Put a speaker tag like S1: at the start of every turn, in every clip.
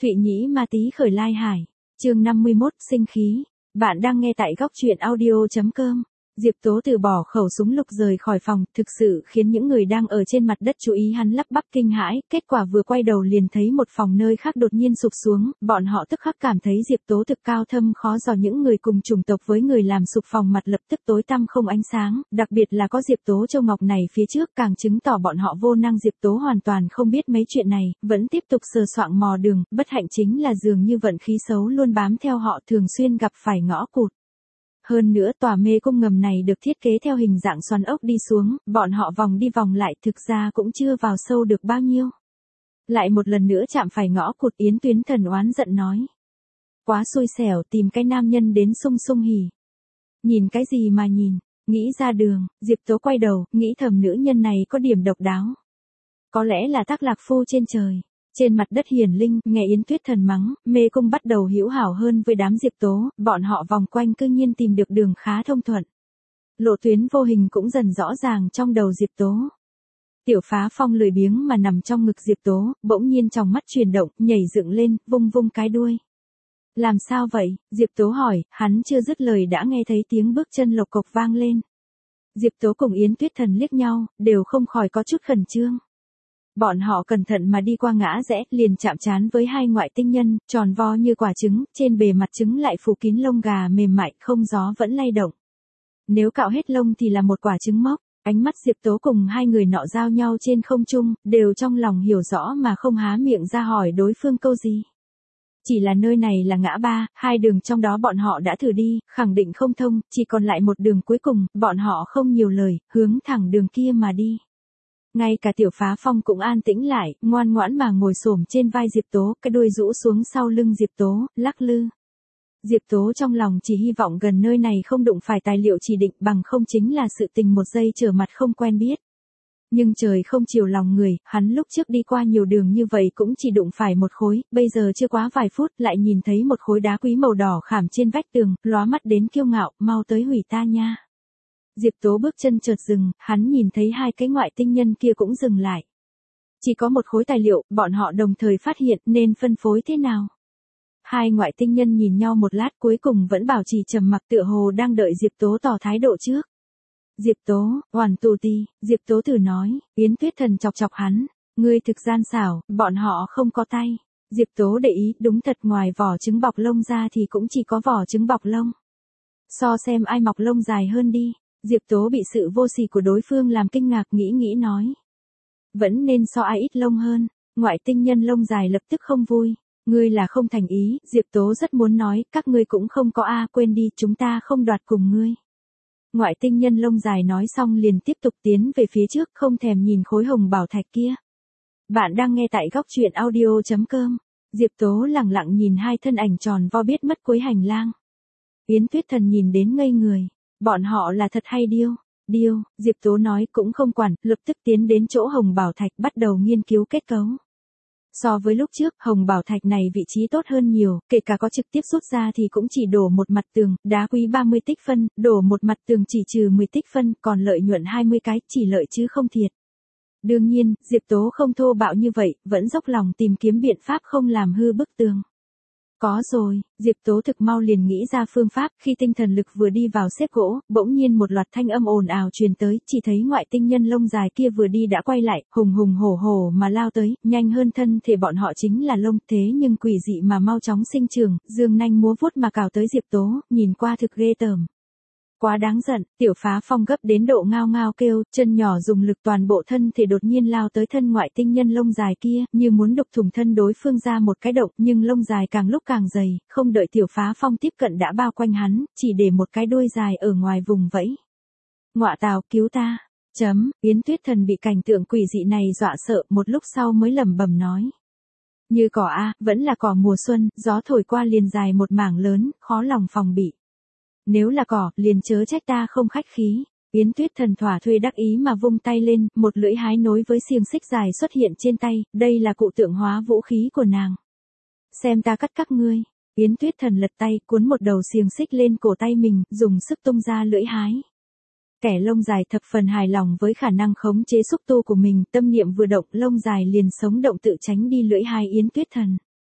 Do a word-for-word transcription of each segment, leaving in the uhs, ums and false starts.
S1: Thụy Nhĩ Ma Tý khởi lai hải. Chương năm mươi mốt, sinh khí. Bạn đang nghe tại góc truyện audio chấm com. Diệp Tố từ bỏ khẩu súng lục rời khỏi phòng, thực sự khiến những người đang ở trên mặt đất chú ý hắn lắp bắp kinh hãi, kết quả vừa quay đầu liền thấy một phòng nơi khác đột nhiên sụp xuống, bọn họ tức khắc cảm thấy Diệp Tố thực cao thâm khó dò, những người cùng chủng tộc với người làm sụp phòng mặt lập tức tối tăm không ánh sáng, đặc biệt là có Diệp Tố châu ngọc này phía trước càng chứng tỏ bọn họ vô năng. Diệp Tố hoàn toàn không biết mấy chuyện này, vẫn tiếp tục sờ soạng mò đường, bất hạnh chính là dường như vận khí xấu luôn bám theo họ, thường xuyên gặp phải ngõ cụt. Hơn nữa tòa mê cung ngầm này được thiết kế theo hình dạng xoắn ốc đi xuống, bọn họ vòng đi vòng lại thực ra cũng chưa vào sâu được bao nhiêu. Lại một lần nữa chạm phải ngõ cụt. Yến Tuyến Thần oán giận nói. Quá xui xẻo, tìm cái nam nhân đến sung sung hỉ. Nhìn cái gì mà nhìn, nghĩ ra đường. Diệp Tố quay đầu, nghĩ thầm nữ nhân này có điểm độc đáo. Có lẽ là tác lạc phu trên trời. Trên mặt đất hiển linh, nghe Yến Tuyết Thần mắng, mê cung bắt đầu hữu hảo hơn với đám Diệp Tố, bọn họ vòng quanh cư nhiên tìm được đường khá thông thuận. Lộ tuyến vô hình cũng dần rõ ràng trong đầu Diệp Tố. Tiểu Phá Phong lười biếng mà nằm trong ngực Diệp Tố, bỗng nhiên trong mắt chuyển động, nhảy dựng lên, vung vung cái đuôi. Làm sao vậy? Diệp Tố hỏi, hắn chưa dứt lời đã nghe thấy tiếng bước chân lộc cộc vang lên. Diệp Tố cùng Yến Tuyết Thần liếc nhau, đều không khỏi có chút khẩn trương. Bọn họ cẩn thận mà đi qua ngã rẽ, liền chạm trán với hai ngoại tinh nhân, tròn vo như quả trứng, trên bề mặt trứng lại phủ kín lông gà mềm mại, không gió vẫn lay động. Nếu cạo hết lông thì là một quả trứng mốc. Ánh mắt Diệp Tố cùng hai người nọ giao nhau trên không trung, đều trong lòng hiểu rõ mà không há miệng ra hỏi đối phương câu gì. Chỉ là nơi này là ngã ba, hai đường trong đó bọn họ đã thử đi, khẳng định không thông, chỉ còn lại một đường cuối cùng, bọn họ không nhiều lời, hướng thẳng đường kia mà đi. Ngay cả Tiểu Phá Phong cũng an tĩnh lại, ngoan ngoãn mà ngồi xổm trên vai Diệp Tố, cái đuôi rũ xuống sau lưng Diệp Tố, lắc lư. Diệp Tố trong lòng chỉ hy vọng gần nơi này không đụng phải tài liệu chỉ định, bằng không chính là sự tình một giây trở mặt không quen biết. Nhưng trời không chiều lòng người, hắn lúc trước đi qua nhiều đường như vậy cũng chỉ đụng phải một khối, bây giờ chưa quá vài phút lại nhìn thấy một khối đá quý màu đỏ khảm trên vách tường, lóa mắt đến kiêu ngạo, mau tới hủy ta nha. Diệp Tố bước chân chợt dừng, hắn nhìn thấy hai cái ngoại tinh nhân kia cũng dừng lại. Chỉ có một khối tài liệu, bọn họ đồng thời phát hiện nên phân phối thế nào. Hai ngoại tinh nhân nhìn nhau một lát cuối cùng vẫn bảo trì trầm mặc, tựa hồ đang đợi Diệp Tố tỏ thái độ trước. Diệp Tố, hoàn tù ti, Diệp Tố thử nói. Yến Tuyết Thần chọc chọc hắn, ngươi thực gian xảo, bọn họ không có tay. Diệp Tố để ý, đúng thật, ngoài vỏ trứng bọc lông ra thì cũng chỉ có vỏ trứng bọc lông. So xem ai mọc lông dài hơn đi. Diệp Tố bị sự vô sỉ của đối phương làm kinh ngạc, nghĩ nghĩ nói. Vẫn nên so ai ít lông hơn. Ngoại tinh nhân lông dài lập tức không vui. Ngươi là không thành ý. Diệp Tố rất muốn nói, các ngươi cũng không có a, quên đi, chúng ta không đoạt cùng ngươi. Ngoại tinh nhân lông dài nói xong liền tiếp tục tiến về phía trước, không thèm nhìn khối hồng bảo thạch kia. Bạn đang nghe tại góc truyện audio chấm com. Diệp Tố lặng lặng nhìn hai thân ảnh tròn vo biết mất cuối hành lang. Yến Tuyết Thần nhìn đến ngây người. Bọn họ là thật hay điêu? Điêu, Diệp Tố nói cũng không quản, lập tức tiến đến chỗ hồng bảo thạch bắt đầu nghiên cứu kết cấu. So với lúc trước, hồng bảo thạch này vị trí tốt hơn nhiều, kể cả có trực tiếp rút ra thì cũng chỉ đổ một mặt tường, đá quý ba mươi tích phân, đổ một mặt tường chỉ trừ mười tích phân, còn lợi nhuận hai mươi cái, chỉ lợi chứ không thiệt. Đương nhiên, Diệp Tố không thô bạo như vậy, vẫn dốc lòng tìm kiếm biện pháp không làm hư bức tường. Có rồi, Diệp Tố thực mau liền nghĩ ra phương pháp, khi tinh thần lực vừa đi vào xếp gỗ, bỗng nhiên một loạt thanh âm ồn ào truyền tới, chỉ thấy ngoại tinh nhân lông dài kia vừa đi đã quay lại, hùng hùng hổ hổ mà lao tới, nhanh hơn thân thể bọn họ chính là lông, thế nhưng quỷ dị mà mau chóng sinh trưởng, dương nanh múa vuốt mà cào tới Diệp Tố, nhìn qua thực ghê tởm. Quá đáng giận, Tiểu Phá Phong gấp đến độ ngao ngao kêu, chân nhỏ dùng lực toàn bộ thân thể đột nhiên lao tới thân ngoại tinh nhân lông dài kia, như muốn đục thủng thân đối phương ra một cái động, nhưng lông dài càng lúc càng dày, không đợi Tiểu Phá Phong tiếp cận đã bao quanh hắn, chỉ để một cái đuôi dài ở ngoài vùng vẫy. Ngọa tào, cứu ta. Chấm, Yến Tuyết Thần bị cảnh tượng quỷ dị này dọa sợ, một lúc sau mới lẩm bẩm nói. Như cỏ a, vẫn là cỏ mùa xuân, gió thổi qua liền dài một mảng lớn, khó lòng phòng bị. Nếu là cỏ, liền chớ trách ta không khách khí. Yến Tuyết Thần thỏa thuê đắc ý mà vung tay lên, một lưỡi hái nối với xiềng xích dài xuất hiện trên tay, đây là cụ tượng hóa vũ khí của nàng. Xem ta cắt các ngươi. Yến Tuyết Thần lật tay, cuốn một đầu xiềng xích lên cổ tay mình, dùng sức tung ra lưỡi hái. Kẻ lông dài thập phần hài lòng với khả năng khống chế xúc tu của mình, tâm niệm vừa động, lông dài liền sống động tự tránh đi lưỡi hái Yến Tuyết Thần.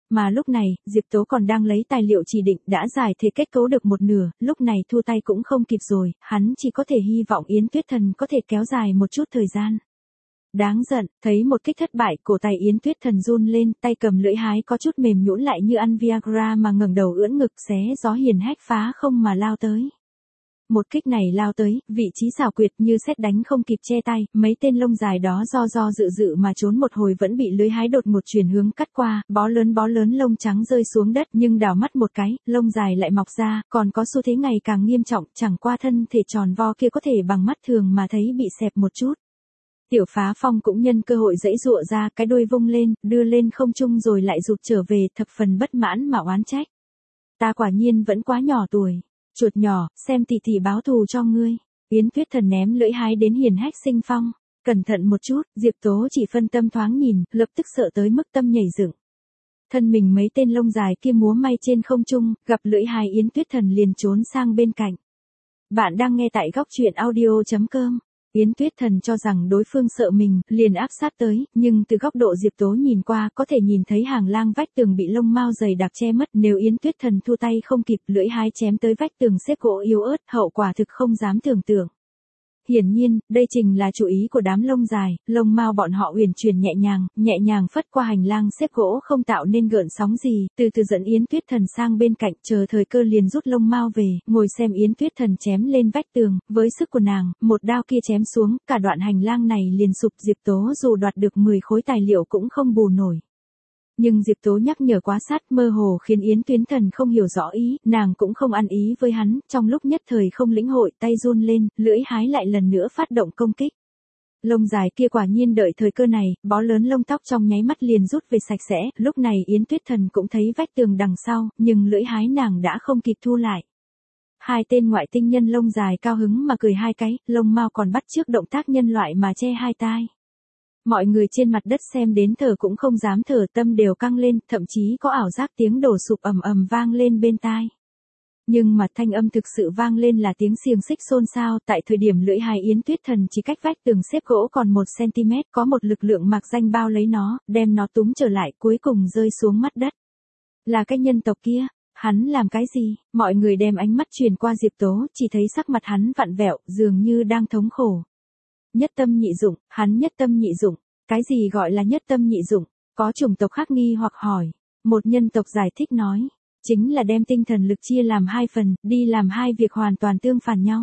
S1: Mà lúc này, Diệp Tố còn đang lấy tài liệu chỉ định đã giải thể kết cấu được một nửa, lúc này thu tay cũng không kịp rồi, hắn chỉ có thể hy vọng Yến Tuyết Thần có thể kéo dài một chút thời gian. Đáng giận, thấy một kích thất bại, cổ tay Yến Tuyết Thần run lên, tay cầm lưỡi hái có chút mềm nhũn lại như ăn Viagra mà ngẩng đầu ưỡn ngực xé gió hiền hách phá không mà lao tới. Một kích này lao tới, vị trí xảo quyệt như sét đánh không kịp che tay, mấy tên lông dài đó do do dự dự mà trốn một hồi vẫn bị lưới hái đột một chuyển hướng cắt qua, bó lớn bó lớn lông trắng rơi xuống đất nhưng đảo mắt một cái, lông dài lại mọc ra, còn có xu thế ngày càng nghiêm trọng, chẳng qua thân thể tròn vo kia có thể bằng mắt thường mà thấy bị xẹp một chút. Tiểu Phá Phong cũng nhân cơ hội giãy giụa ra, cái đuôi vung lên, đưa lên không trung rồi lại rụt trở về, thập phần bất mãn mà oán trách. Ta quả nhiên vẫn quá nhỏ tuổi. Chuột nhỏ, xem tỷ tỷ báo thù cho ngươi. Yến Tuyết Thần ném lưỡi hái đến hiền hách sinh phong. Cẩn thận một chút, Diệp Tố chỉ phân tâm thoáng nhìn, lập tức sợ tới mức tâm nhảy dựng. Thân mình mấy tên lông dài kia múa may trên không trung, gặp lưỡi hái Yến Tuyết Thần liền trốn sang bên cạnh. Bạn đang nghe tại góc truyện audio chấm com. Yến Tuyết Thần cho rằng đối phương sợ mình, liền áp sát tới, nhưng từ góc độ Diệp Tố nhìn qua có thể nhìn thấy hàng lang vách tường bị lông mao dày đặc che mất, nếu Yến Tuyết Thần thu tay không kịp, lưỡi hái chém tới vách tường xếp gỗ yếu ớt, hậu quả thực không dám tưởng tượng. Hiển nhiên, đây chính là chủ ý của đám lông dài, lông mao bọn họ uyển chuyển nhẹ nhàng, nhẹ nhàng phất qua hành lang xếp gỗ không tạo nên gợn sóng gì, từ từ dẫn Yến Tuyết Thần sang bên cạnh, chờ thời cơ liền rút lông mao về, ngồi xem Yến Tuyết Thần chém lên vách tường, với sức của nàng, một đao kia chém xuống, cả đoạn hành lang này liền sụp. Diệp Tố dù đoạt được mười khối tài liệu cũng không bù nổi. Nhưng Diệp Tố nhắc nhở quá sát, mơ hồ khiến Yến Tuyết Thần không hiểu rõ ý, nàng cũng không ăn ý với hắn, trong lúc nhất thời không lĩnh hội, tay run lên, lưỡi hái lại lần nữa phát động công kích. Lông dài kia quả nhiên đợi thời cơ này, bó lớn lông tóc trong nháy mắt liền rút về sạch sẽ, lúc này Yến Tuyết Thần cũng thấy vách tường đằng sau, nhưng lưỡi hái nàng đã không kịp thu lại. Hai tên ngoại tinh nhân lông dài cao hứng mà cười hai cái, lông mao còn bắt chước động tác nhân loại mà che hai tai. Mọi người trên mặt đất xem đến thở cũng không dám thở, tâm đều căng lên, thậm chí có ảo giác tiếng đổ sụp ầm ầm vang lên bên tai. Nhưng mà thanh âm thực sự vang lên là tiếng xiềng xích xôn xao, tại thời điểm lưỡi hái Yến Tuyết Thần chỉ cách vách tường xếp gỗ còn một xăng-ti-mét, có một lực lượng mạc danh bao lấy nó, đem nó túm trở lại, cuối cùng rơi xuống mặt đất. Là cái nhân tộc kia, hắn làm cái gì? Mọi người đem ánh mắt truyền qua Diệp Tố, chỉ thấy sắc mặt hắn vặn vẹo, dường như đang thống khổ. Nhất tâm nhị dụng, hắn nhất tâm nhị dụng, cái gì gọi là nhất tâm nhị dụng? Có chủng tộc khác nghi hoặc hỏi. Một nhân tộc giải thích nói, chính là đem tinh thần lực chia làm hai phần, đi làm hai việc hoàn toàn tương phản nhau.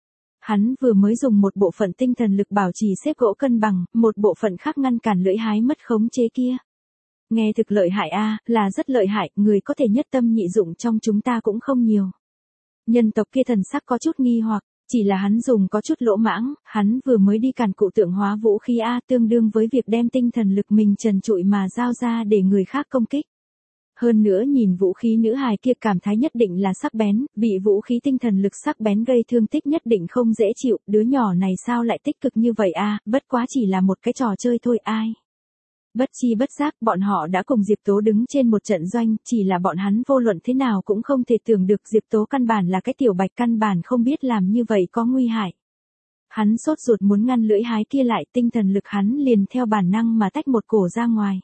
S1: Hắn vừa mới dùng một bộ phận tinh thần lực bảo trì xếp gỗ cân bằng, một bộ phận khác ngăn cản lưỡi hái mất khống chế kia. Nghe thực lợi hại a, là rất lợi hại, người có thể nhất tâm nhị dụng trong chúng ta cũng không nhiều. Nhân tộc kia thần sắc có chút nghi hoặc. Chỉ là hắn dùng có chút lỗ mãng, hắn vừa mới đi càn cụ tượng hóa vũ khí A, tương đương với việc đem tinh thần lực mình trần trụi mà giao ra để người khác công kích. Hơn nữa nhìn vũ khí nữ hài kia cảm thấy nhất định là sắc bén, bị vũ khí tinh thần lực sắc bén gây thương tích nhất định không dễ chịu, đứa nhỏ này sao lại tích cực như vậy a, bất quá chỉ là một cái trò chơi thôi ai. Bất chi bất giác bọn họ đã cùng Diệp Tố đứng trên một trận doanh, chỉ là bọn hắn vô luận thế nào cũng không thể tưởng được Diệp Tố căn bản là cái tiểu bạch căn bản không biết làm như vậy có nguy hại. Hắn sốt ruột muốn ngăn lưỡi hái kia lại, tinh thần lực hắn liền theo bản năng mà tách một cổ ra ngoài.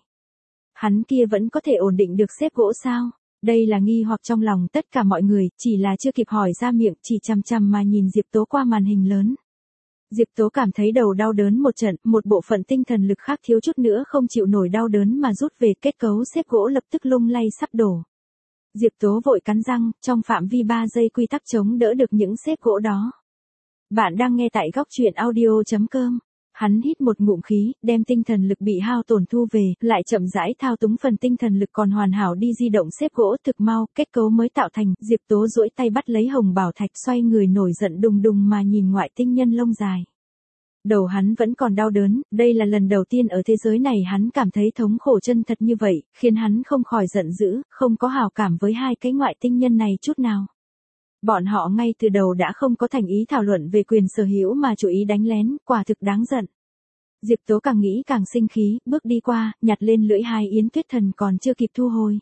S1: Hắn kia vẫn có thể ổn định được xếp gỗ sao? Đây là nghi hoặc trong lòng tất cả mọi người, chỉ là chưa kịp hỏi ra miệng, chỉ chằm chằm mà nhìn Diệp Tố qua màn hình lớn. Diệp Tố cảm thấy đầu đau đớn một trận, một bộ phận tinh thần lực khác thiếu chút nữa không chịu nổi đau đớn mà rút về, kết cấu xếp gỗ lập tức lung lay sắp đổ. Diệp Tố vội cắn răng, trong phạm vi ba giây quy tắc chống đỡ được những xếp gỗ đó. Bạn đang nghe tại góc truyện audio chấm com. Hắn hít một ngụm khí, đem tinh thần lực bị hao tổn thu về, lại chậm rãi thao túng phần tinh thần lực còn hoàn hảo đi di động xếp gỗ thực mau, kết cấu mới tạo thành. Diệp Tố duỗi tay bắt lấy hồng bảo thạch, xoay người nổi giận đùng đùng mà nhìn ngoại tinh nhân lông dài. Đầu hắn vẫn còn đau đớn, đây là lần đầu tiên ở thế giới này hắn cảm thấy thống khổ chân thật như vậy, khiến hắn không khỏi giận dữ, không có hảo cảm với hai cái ngoại tinh nhân này chút nào. Bọn họ ngay từ đầu đã không có thành ý thảo luận về quyền sở hữu mà chủ ý đánh lén, quả thực đáng giận. Diệp Tố càng nghĩ càng sinh khí, bước đi qua, nhặt lên lưỡi hái Yến Tuyết Thần còn chưa kịp thu hồi.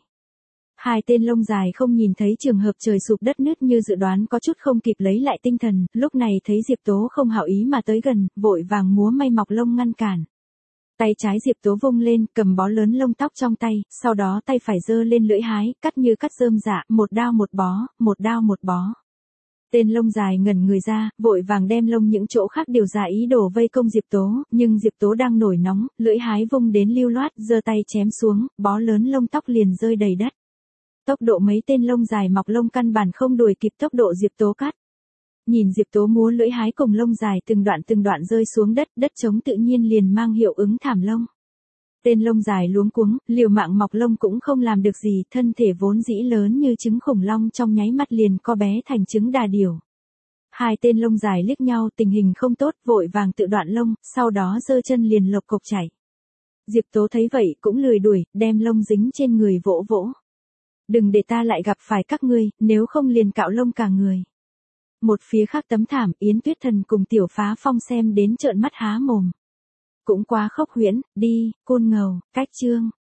S1: Hai tên lông dài không nhìn thấy trường hợp trời sụp đất nứt như dự đoán, có chút không kịp lấy lại tinh thần, lúc này thấy Diệp Tố không hảo ý mà tới gần, vội vàng múa may mọc lông ngăn cản. Tay trái Diệp Tố vung lên, cầm bó lớn lông tóc trong tay, sau đó tay phải giơ lên lưỡi hái, cắt như cắt rơm rạ, một đao một bó, một đao một bó. Tên lông dài ngẩn người ra, vội vàng đem lông những chỗ khác điều ra ý đồ vây công Diệp Tố, nhưng Diệp Tố đang nổi nóng, lưỡi hái vung đến lưu loát, giơ tay chém xuống, bó lớn lông tóc liền rơi đầy đất. Tốc độ mấy tên lông dài mọc lông căn bản không đuổi kịp tốc độ Diệp Tố cắt. Nhìn Diệp Tố múa lưỡi hái cùng lông dài từng đoạn từng đoạn rơi xuống đất, đất trống tự nhiên liền mang hiệu ứng thảm lông. Tên lông dài luống cuống, liều mạng mọc lông cũng không làm được gì, thân thể vốn dĩ lớn như trứng khủng long trong nháy mắt liền co bé thành trứng đà điểu. Hai tên lông dài liếc nhau, tình hình không tốt, vội vàng tự đoạn lông, sau đó giơ chân liền lộc cộc chạy. Diệp Tố thấy vậy cũng lười đuổi, đem lông dính trên người vỗ vỗ. Đừng để ta lại gặp phải các ngươi, nếu không liền cạo lông cả người. Một phía khác tấm thảm, Yến Tuyết Thần cùng Tiểu Phá Phong xem đến trợn mắt há mồm. Cũng quá khốc huyễn, đi, côn ngầu, cách chương.